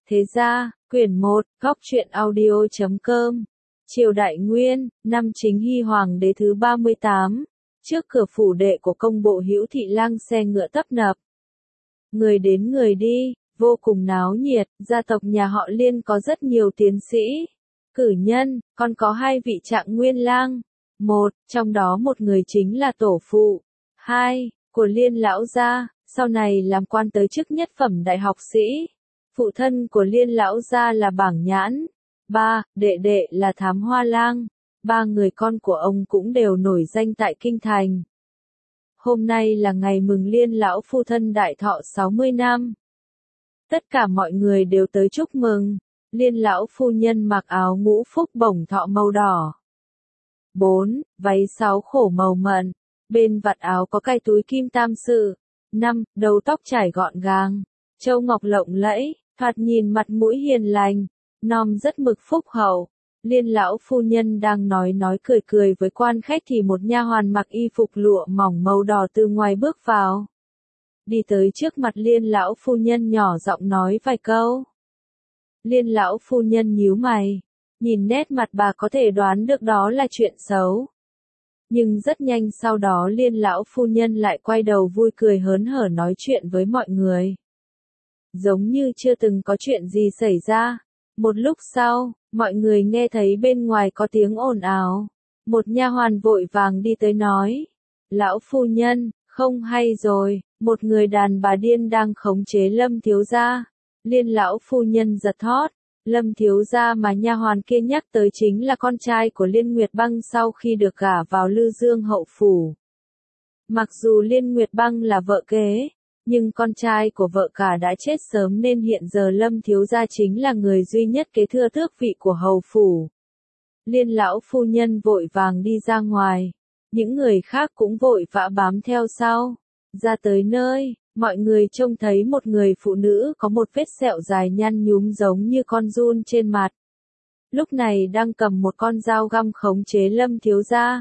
Thế gia, quyển 1, góc truyện audio.com. Triều Đại Nguyên, năm Chính Hy Hoàng đế thứ 38. Trước cửa phủ đệ của công bộ Hữu Thị Lang xe ngựa tấp nập. Người đến người đi, vô cùng náo nhiệt, gia tộc nhà họ Liên có rất nhiều tiến sĩ, cử nhân, còn có 2 vị Trạng Nguyên lang. Một, trong đó một người chính là tổ phụ. 2, của Liên lão gia, sau này làm quan tới chức nhất phẩm đại học sĩ. Phụ thân của Liên lão gia là Bảng Nhãn. 3, đệ đệ là Thám Hoa lang. 3 người con của ông cũng đều nổi danh tại kinh thành. Hôm nay là ngày mừng Liên lão phu thân đại thọ 60 năm. Tất cả mọi người đều tới chúc mừng. Liên lão phu nhân mặc áo ngũ phúc bổng thọ màu đỏ. 4, váy 6 khổ màu mận. Bên vạt áo có cài túi kim tam sự. 5, đầu tóc trải gọn gàng, châu ngọc lộng lẫy, thoạt nhìn mặt mũi hiền lành, nom rất mực phúc hậu. Liên lão phu nhân đang nói cười với quan khách thì một nha hoàn mặc y phục lụa mỏng màu đỏ từ ngoài bước vào. Đi tới trước mặt Liên lão phu nhân nhỏ giọng nói vài câu. Liên lão phu nhân nhíu mày, nhìn nét mặt bà có thể đoán được đó là chuyện xấu. Nhưng rất nhanh sau đó Liên lão phu nhân lại quay đầu vui cười hớn hở nói chuyện với mọi người. Giống như chưa từng có chuyện gì xảy ra. Một lúc sau, mọi người nghe thấy bên ngoài có tiếng ồn ào. Một nha hoàn vội vàng đi tới nói. Lão phu nhân, không hay rồi, một người đàn bà điên đang khống chế Lâm thiếu gia. Liên lão phu nhân giật thót. Lâm thiếu gia mà nha hoàn kia nhắc tới chính là con trai của Liên Nguyệt Băng sau khi được gả vào Lư Dương hậu phủ. Mặc dù Liên Nguyệt Băng là vợ kế, nhưng con trai của vợ cả đã chết sớm nên hiện giờ Lâm thiếu gia chính là người duy nhất kế thừa tước vị của hầu phủ. Liên lão phu nhân vội vàng đi ra ngoài, những người khác cũng vội vã bám theo sau. Ra tới nơi, mọi người trông thấy một người phụ nữ có một vết sẹo dài nhăn nhúm giống như con giun trên mặt. Lúc này đang cầm một con dao găm khống chế Lâm thiếu gia.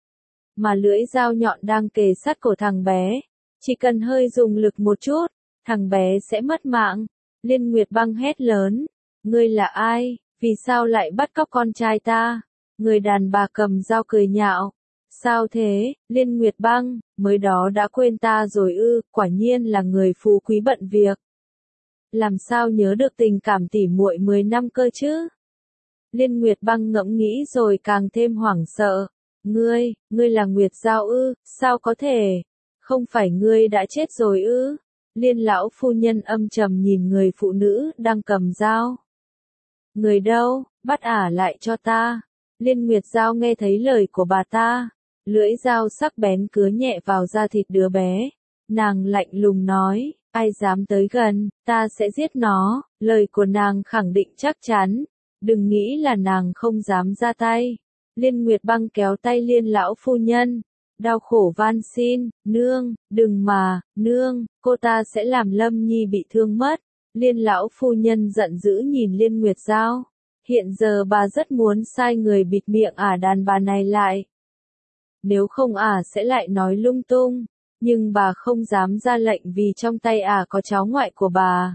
Mà lưỡi dao nhọn đang kề sát cổ thằng bé. Chỉ cần hơi dùng lực một chút, thằng bé sẽ mất mạng. Liên Nguyệt Băng hét lớn. Ngươi là ai? Vì sao lại bắt cóc con trai ta? Người đàn bà cầm dao cười nhạo. Sao thế, Liên Nguyệt Băng, mới đó đã quên ta rồi ư? Quả nhiên là người phú quý bận việc. Làm sao nhớ được tình cảm tỉ muội 10 năm cơ chứ? Liên Nguyệt Băng ngẫm nghĩ rồi càng thêm hoảng sợ. Ngươi là Nguyệt Giao ư? Sao có thể? Không phải ngươi đã chết rồi ư? Liên lão phu nhân âm trầm nhìn người phụ nữ đang cầm dao. Người đâu, bắt ả lại cho ta. Liên Nguyệt Giao nghe thấy lời của bà ta. Lưỡi dao sắc bén cứa nhẹ vào da thịt đứa bé. Nàng lạnh lùng nói, ai dám tới gần, ta sẽ giết nó. Lời của nàng khẳng định chắc chắn. Đừng nghĩ là nàng không dám ra tay. Liên Nguyệt Băng kéo tay Liên lão phu nhân. Đau khổ van xin, nương, đừng mà, nương, cô ta sẽ làm Lâm Nhi bị thương mất. Liên lão phu nhân giận dữ nhìn Liên Nguyệt Giao. Hiện giờ bà rất muốn sai người bịt miệng đàn bà này lại. Nếu không sẽ lại nói lung tung. Nhưng bà không dám ra lệnh vì trong tay có cháu ngoại của bà.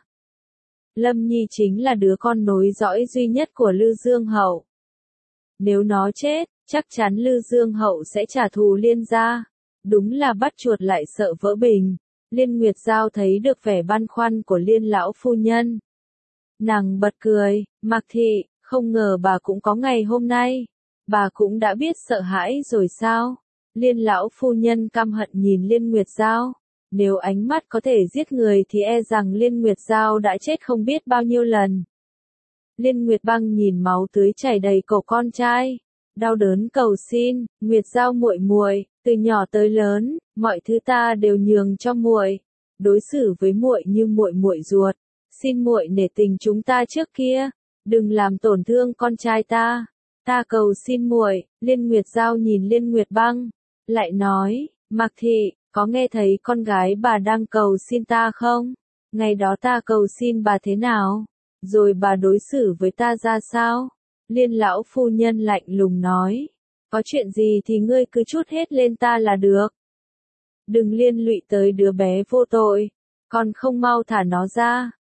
Lâm Nhi chính là đứa con nối dõi duy nhất của Lư Dương hậu. Nếu nó chết, chắc chắn Lư Dương hậu sẽ trả thù Liên gia. Đúng là bắt chuột lại sợ vỡ bình. Liên Nguyệt Giao thấy được vẻ băn khoăn của Liên lão phu nhân. Nàng bật cười, Mạc Thị, không ngờ bà cũng có ngày hôm nay. Bà cũng đã biết sợ hãi rồi sao? Liên lão phu nhân căm hận nhìn Liên Nguyệt Giao. Nếu ánh mắt có thể giết người thì e rằng Liên Nguyệt Giao đã chết không biết bao nhiêu lần. Liên Nguyệt Băng nhìn máu tươi chảy đầy cổ con trai, đau đớn cầu xin, Nguyệt Giao muội muội, từ nhỏ tới lớn, mọi thứ ta đều nhường cho muội, đối xử với muội như muội muội ruột, xin muội nể tình chúng ta trước kia, đừng làm tổn thương con trai ta. Ta cầu xin muội. Liên Nguyệt Giao nhìn Liên Nguyệt Băng, lại nói, Mạc Thị, có nghe thấy con gái bà đang cầu xin ta không? Ngày đó ta cầu xin bà thế nào? Rồi bà đối xử với ta ra sao? Liên lão phu nhân lạnh lùng nói. Có chuyện gì thì ngươi cứ trút hết lên ta là được. Đừng liên lụy tới đứa bé vô tội. Còn không mau thả nó ra.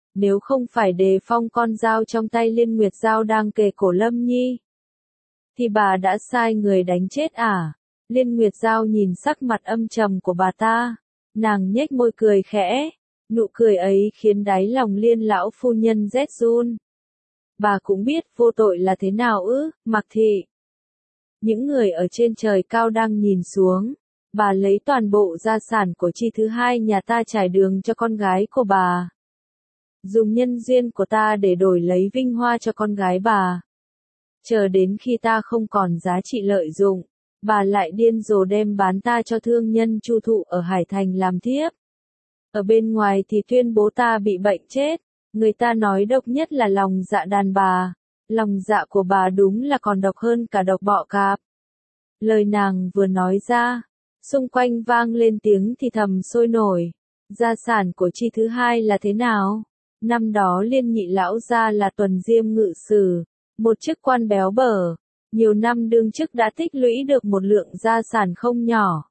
nếu không phải đề phong con dao trong tay Liên Nguyệt Giao đang kề cổ Lâm Nhi, thì bà đã sai người đánh chết à? Liên Nguyệt Giao nhìn sắc mặt âm trầm của bà ta, nàng nhếch môi cười khẽ, nụ cười ấy khiến đáy lòng Liên lão phu nhân rét run. Bà cũng biết vô tội là thế nào ư, Mạc Thị. Những người ở trên trời cao đang nhìn xuống, bà lấy toàn bộ gia sản của Chi thứ hai nhà ta trải đường cho con gái của bà. Dùng nhân duyên của ta để đổi lấy vinh hoa cho con gái bà. Chờ đến khi ta không còn giá trị lợi dụng, bà lại điên rồ đem bán ta cho thương nhân Chu Thụ ở Hải Thành làm thiếp. Ở bên ngoài thì tuyên bố ta bị bệnh chết, người ta nói độc nhất là lòng dạ đàn bà, lòng dạ của bà đúng là còn độc hơn cả độc bọ cạp. Lời nàng vừa nói ra, xung quanh vang lên tiếng thì thầm sôi nổi, gia sản của Chi thứ hai là thế nào? Năm đó Liên nhị lão gia là tuần diêm ngự sử, một chức quan béo bở, nhiều năm đương chức đã tích lũy được một lượng gia sản không nhỏ.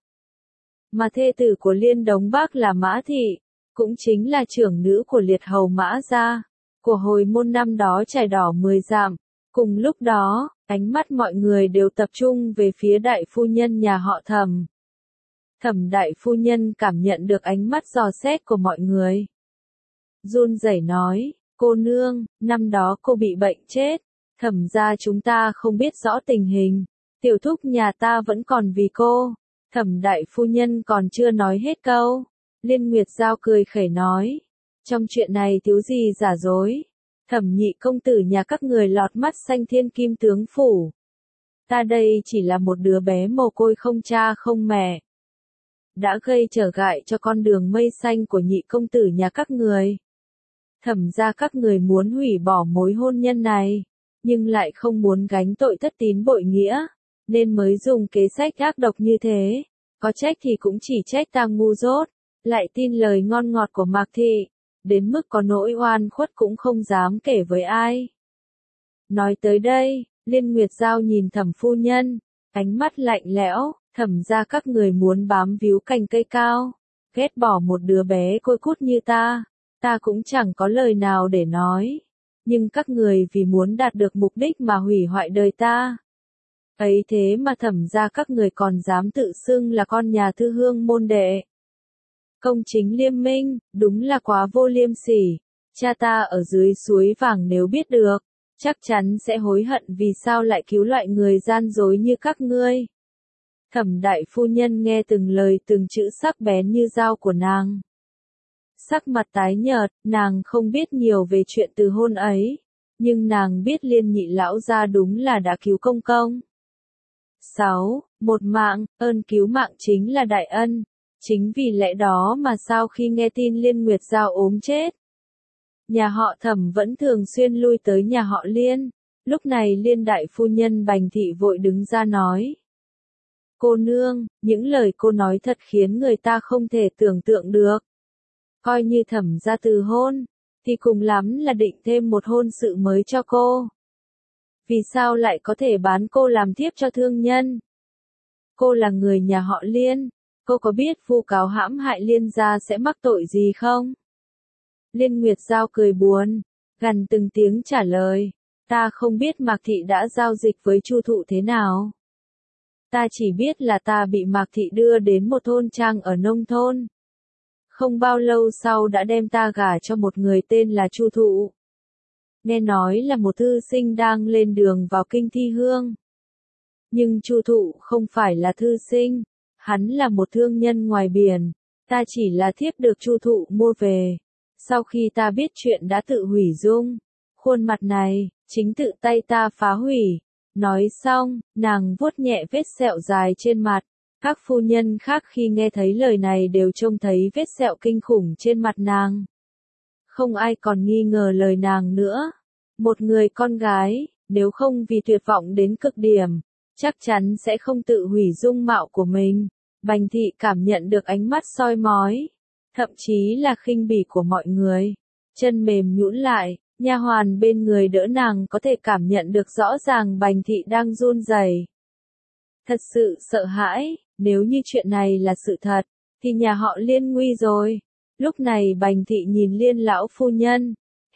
Mà thê tử của Liên Đống Bác là Mã Thị, cũng chính là trưởng nữ của liệt hầu Mã gia, của hồi môn năm đó trải đỏ 10 dặm. Cùng lúc đó, ánh mắt mọi người đều tập trung về phía đại phu nhân nhà họ Thẩm. Thẩm đại phu nhân cảm nhận được ánh mắt dò xét của mọi người. Run rẩy nói, cô nương, năm đó cô bị bệnh chết, Thẩm gia chúng ta không biết rõ tình hình, tiểu thúc nhà ta vẫn còn vì cô. Thẩm đại phu nhân còn chưa nói hết câu, Liên Nguyệt Giao cười khẩy nói, trong chuyện này thiếu gì giả dối, Thẩm nhị công tử nhà các người lọt mắt xanh thiên kim tướng phủ. Ta đây chỉ là một đứa bé mồ côi không cha không mẹ, đã gây trở ngại cho con đường mây xanh của nhị công tử nhà các người. Thẩm ra các người muốn hủy bỏ mối hôn nhân này, nhưng lại không muốn gánh tội thất tín bội nghĩa, nên mới dùng kế sách ác độc như thế. Có trách thì cũng chỉ trách ta ngu dốt, lại tin lời ngon ngọt của Mạc Thị, đến mức có nỗi oan khuất cũng không dám kể với ai. Nói tới đây, Liên Nguyệt Giao nhìn Thẩm phu nhân, ánh mắt lạnh lẽo, Thẩm ra các người muốn bám víu cành cây cao, ghét bỏ một đứa bé côi cút như ta cũng chẳng có lời nào để nói. Nhưng các người vì muốn đạt được mục đích mà hủy hoại đời ta. Ấy thế mà Thẩm ra các người còn dám tự xưng là con nhà thư hương môn đệ. Công chính liêm minh, đúng là quá vô liêm sỉ. Cha ta ở dưới suối vàng nếu biết được, chắc chắn sẽ hối hận vì sao lại cứu loại người gian dối như các ngươi. Thẩm đại phu nhân nghe từng lời từng chữ sắc bén như dao của nàng. Sắc mặt tái nhợt, nàng không biết nhiều về chuyện từ hôn ấy, nhưng nàng biết Liên nhị lão gia đúng là đã cứu công công. 6. Một mạng, ơn cứu mạng chính là đại ân. Chính vì lẽ đó mà sau khi nghe tin Liên Nguyệt Giao ốm chết, nhà họ Thẩm vẫn thường xuyên lui tới nhà họ Liên. Lúc này Liên đại phu nhân Bành Thị vội đứng ra nói. Cô nương, những lời cô nói thật khiến người ta không thể tưởng tượng được. Coi như Thẩm ra từ hôn, thì cùng lắm là định thêm một hôn sự mới cho cô. Vì sao lại có thể bán cô làm thiếp cho thương nhân? Cô là người nhà họ Liên, cô có biết vu cáo hãm hại Liên gia sẽ mắc tội gì không? Liên Nguyệt Giao cười buồn, gằn từng tiếng trả lời, ta không biết Mạc Thị đã giao dịch với Chu Thụ thế nào. Ta chỉ biết là ta bị Mạc Thị đưa đến một thôn trang ở nông thôn. Không bao lâu sau đã đem ta gả cho một người tên là Chu Thụ. Nghe nói là một thư sinh đang lên đường vào kinh thi hương. Nhưng Chu Thụ không phải là thư sinh, hắn là một thương nhân ngoài biển, ta chỉ là thiếp được Chu Thụ mua về. Sau khi ta biết chuyện đã tự hủy dung, khuôn mặt này, chính tự tay ta phá hủy. Nói xong, nàng vuốt nhẹ vết sẹo dài trên mặt. Các phu nhân khác khi nghe thấy lời này đều trông thấy vết sẹo kinh khủng trên mặt nàng. Không ai còn nghi ngờ lời nàng nữa. Một người con gái, nếu không vì tuyệt vọng đến cực điểm, chắc chắn sẽ không tự hủy dung mạo của mình. Bành Thị cảm nhận được ánh mắt soi mói, thậm chí là khinh bỉ của mọi người. Chân mềm nhũn lại, nha hoàn bên người đỡ nàng có thể cảm nhận được rõ ràng Bành Thị đang run rẩy. Thật sự sợ hãi, nếu như chuyện này là sự thật, thì nhà họ Liên nguy rồi. Lúc này Bành Thị nhìn Liên lão phu nhân,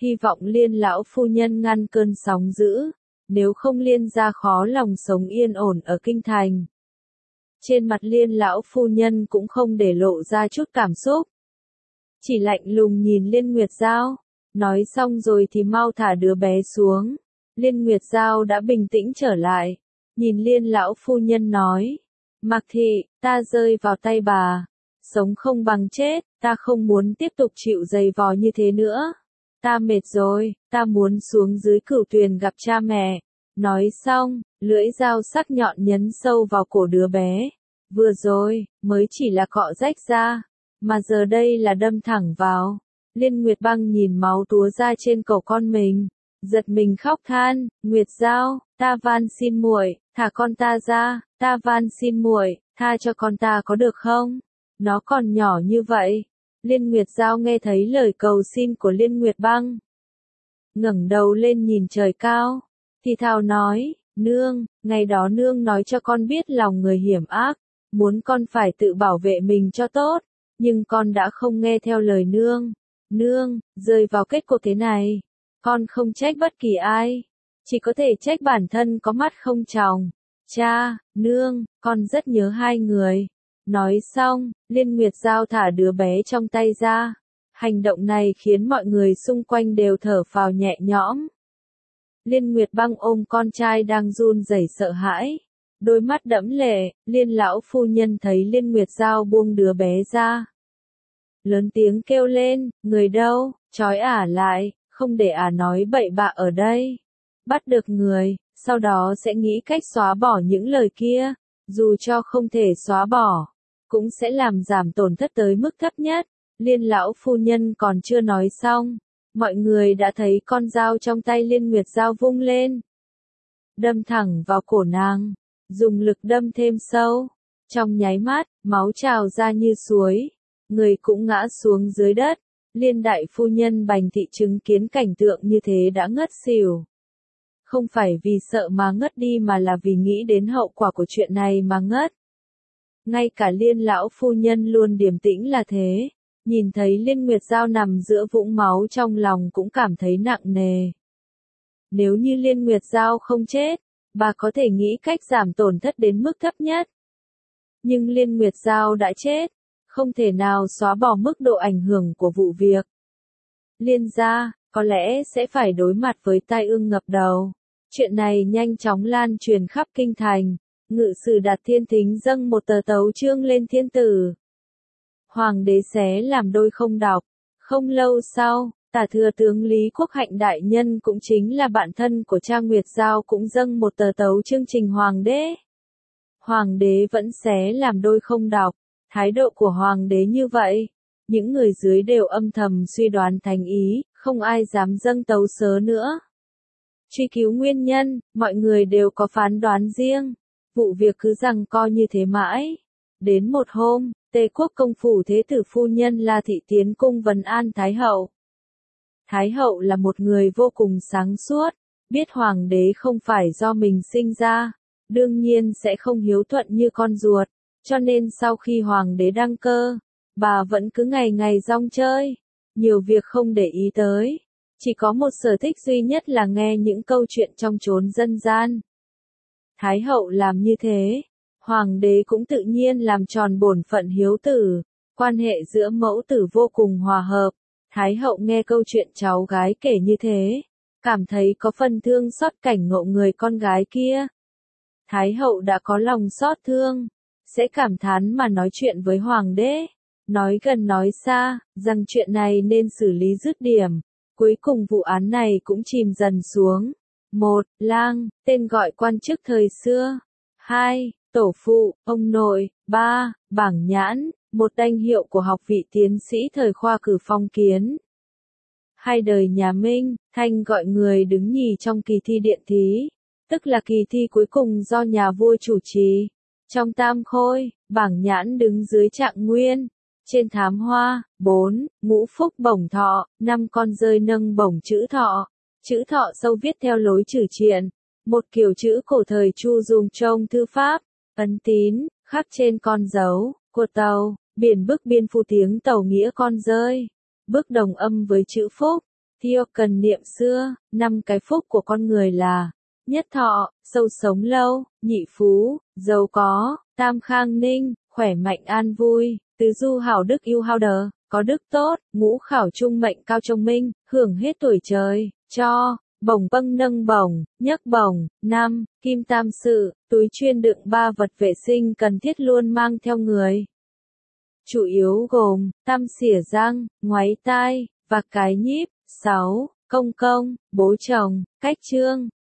hy vọng Liên lão phu nhân ngăn cơn sóng dữ, nếu không Liên gia khó lòng sống yên ổn ở kinh thành. Trên mặt Liên lão phu nhân cũng không để lộ ra chút cảm xúc. Chỉ lạnh lùng nhìn Liên Nguyệt Giao, nói xong rồi thì mau thả đứa bé xuống. Liên Nguyệt Giao đã bình tĩnh trở lại, nhìn Liên lão phu nhân nói, Mạc thị, ta rơi vào tay bà, sống không bằng chết, ta không muốn tiếp tục chịu giày vò như thế nữa. Ta mệt rồi, ta muốn xuống dưới cửu tuyền gặp cha mẹ. Nói xong, lưỡi dao sắc nhọn nhấn sâu vào cổ đứa bé. Vừa rồi, mới chỉ là cọ rách ra, mà giờ đây là đâm thẳng vào. Liên Nguyệt Băng nhìn máu túa ra trên cổ con mình, giật mình khóc than, Nguyệt Giao, ta van xin muội, thả con ta ra, ta van xin muội, tha cho con ta có được không? Nó còn nhỏ như vậy. Liên Nguyệt Giao nghe thấy lời cầu xin của Liên Nguyệt Băng, ngẩng đầu lên nhìn trời cao, thì thào nói, nương, ngày đó nương nói cho con biết lòng người hiểm ác, muốn con phải tự bảo vệ mình cho tốt, nhưng con đã không nghe theo lời nương. Nương, rơi vào kết cục thế này, con không trách bất kỳ ai, chỉ có thể trách bản thân có mắt không tròng. Cha, nương, con rất nhớ hai người. Nói xong, Liên Nguyệt Giao thả đứa bé trong tay ra. Hành động này khiến mọi người xung quanh đều thở phào nhẹ nhõm. Liên Nguyệt Băng ôm con trai đang run rẩy sợ hãi, đôi mắt đẫm lệ. Liên lão phu nhân thấy Liên Nguyệt Giao buông đứa bé ra, lớn tiếng kêu lên, người đâu, trói ả lại, không để ả nói bậy bạ ở đây. Bắt được người, sau đó sẽ nghĩ cách xóa bỏ những lời kia, dù cho không thể xóa bỏ, cũng sẽ làm giảm tổn thất tới mức thấp nhất. Liên lão phu nhân còn chưa nói xong, mọi người đã thấy con dao trong tay Liên Nguyệt Giao vung lên, đâm thẳng vào cổ nàng, dùng lực đâm thêm sâu. Trong nháy mắt, máu trào ra như suối, người cũng ngã xuống dưới đất. Liên đại phu nhân Bành thị chứng kiến cảnh tượng như thế đã ngất xỉu. Không phải vì sợ mà ngất đi mà là vì nghĩ đến hậu quả của chuyện này mà ngất. Ngay cả Liên lão phu nhân luôn điềm tĩnh là thế, nhìn thấy Liên Nguyệt Giao nằm giữa vũng máu trong lòng cũng cảm thấy nặng nề. Nếu như Liên Nguyệt Giao không chết, bà có thể nghĩ cách giảm tổn thất đến mức thấp nhất. Nhưng Liên Nguyệt Giao đã chết, không thể nào xóa bỏ mức độ ảnh hưởng của vụ việc. Liên gia, có lẽ sẽ phải đối mặt với tai ương ngập đầu. Chuyện này nhanh chóng lan truyền khắp kinh thành. Ngự sử Đạt Thiên Thính dâng một tờ tấu chương lên thiên tử. Hoàng đế xé làm đôi không đọc. Không lâu sau, Tả thừa tướng Lý Quốc Hạnh đại nhân cũng chính là bạn thân của Trang Nguyệt Giao cũng dâng một tờ tấu chương trình hoàng đế. Hoàng đế vẫn xé làm đôi không đọc. Thái độ của hoàng đế như vậy, những người dưới đều âm thầm suy đoán thành ý, không ai dám dâng tấu sớ nữa. Truy cứu nguyên nhân, mọi người đều có phán đoán riêng. Vụ việc cứ giằng co như thế mãi. Đến một hôm, Tề quốc công phủ thế tử phu nhân La Thị tiến cung vấn an Thái hậu. Thái hậu là một người vô cùng sáng suốt, biết hoàng đế không phải do mình sinh ra, đương nhiên sẽ không hiếu thuận như con ruột, cho nên sau khi hoàng đế đăng cơ, bà vẫn cứ ngày ngày rong chơi, nhiều việc không để ý tới, chỉ có một sở thích duy nhất là nghe những câu chuyện trong chốn dân gian. Thái hậu làm như thế, hoàng đế cũng tự nhiên làm tròn bổn phận hiếu tử, quan hệ giữa mẫu tử vô cùng hòa hợp. Thái hậu nghe câu chuyện cháu gái kể như thế, cảm thấy có phần thương xót cảnh ngộ người con gái kia. Thái hậu đã có lòng xót thương, sẽ cảm thán mà nói chuyện với hoàng đế, nói gần nói xa, rằng chuyện này nên xử lý dứt điểm. Cuối cùng vụ án này cũng chìm dần xuống. 1. Lang, tên gọi quan chức thời xưa. 2. Tổ phụ, ông nội. 3. Bảng nhãn, một danh hiệu của học vị tiến sĩ thời khoa cử phong kiến. Hai đời nhà Minh, Thanh gọi người đứng nhì trong kỳ thi điện thí, tức là kỳ thi cuối cùng do nhà vua chủ trì. Trong tam khôi, bảng nhãn đứng dưới trạng nguyên. Trên thám hoa, 4, ngũ phúc bổng thọ, 5 con rơi nâng bổng chữ thọ. Chữ thọ sâu viết theo lối chữ triện, một kiểu chữ cổ thời Chu dùng trong thư pháp, ấn tín, khắc trên con dấu, của tàu, biển bức biên phu tiếng tàu nghĩa con rơi. Bức đồng âm với chữ phúc, Tiêu cần niệm xưa, 5 cái phúc của con người là: nhất thọ, sâu sống lâu; nhị phú, giàu có; tam khang ninh, khỏe mạnh an vui; tứ du hảo đức yêu hao đờ, có đức tốt; ngũ khảo trung mệnh cao trông minh, hưởng hết tuổi trời cho; bổng vâng nâng bổng, nhấc bổng; 5. Kim tam sự, túi chuyên đựng 3 vật vệ sinh cần thiết luôn mang theo người. Chủ yếu gồm tăm xỉa răng, ngoáy tai và cái nhíp. 6. Công công, bố chồng, cách trương.